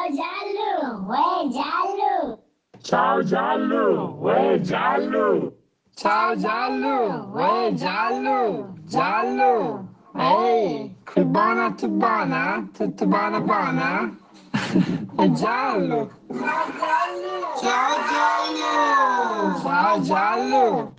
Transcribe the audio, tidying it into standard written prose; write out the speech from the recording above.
Giallo, uè Giallo. Ciao Giallo, uè Giallo. Ciao Giallo, uè Giallo, Giallo. Ehi, che buona, tu buona? Tutto buona buona? È Giallo. Ciao Giallo. Ciao Giallo. Ciao Giallo.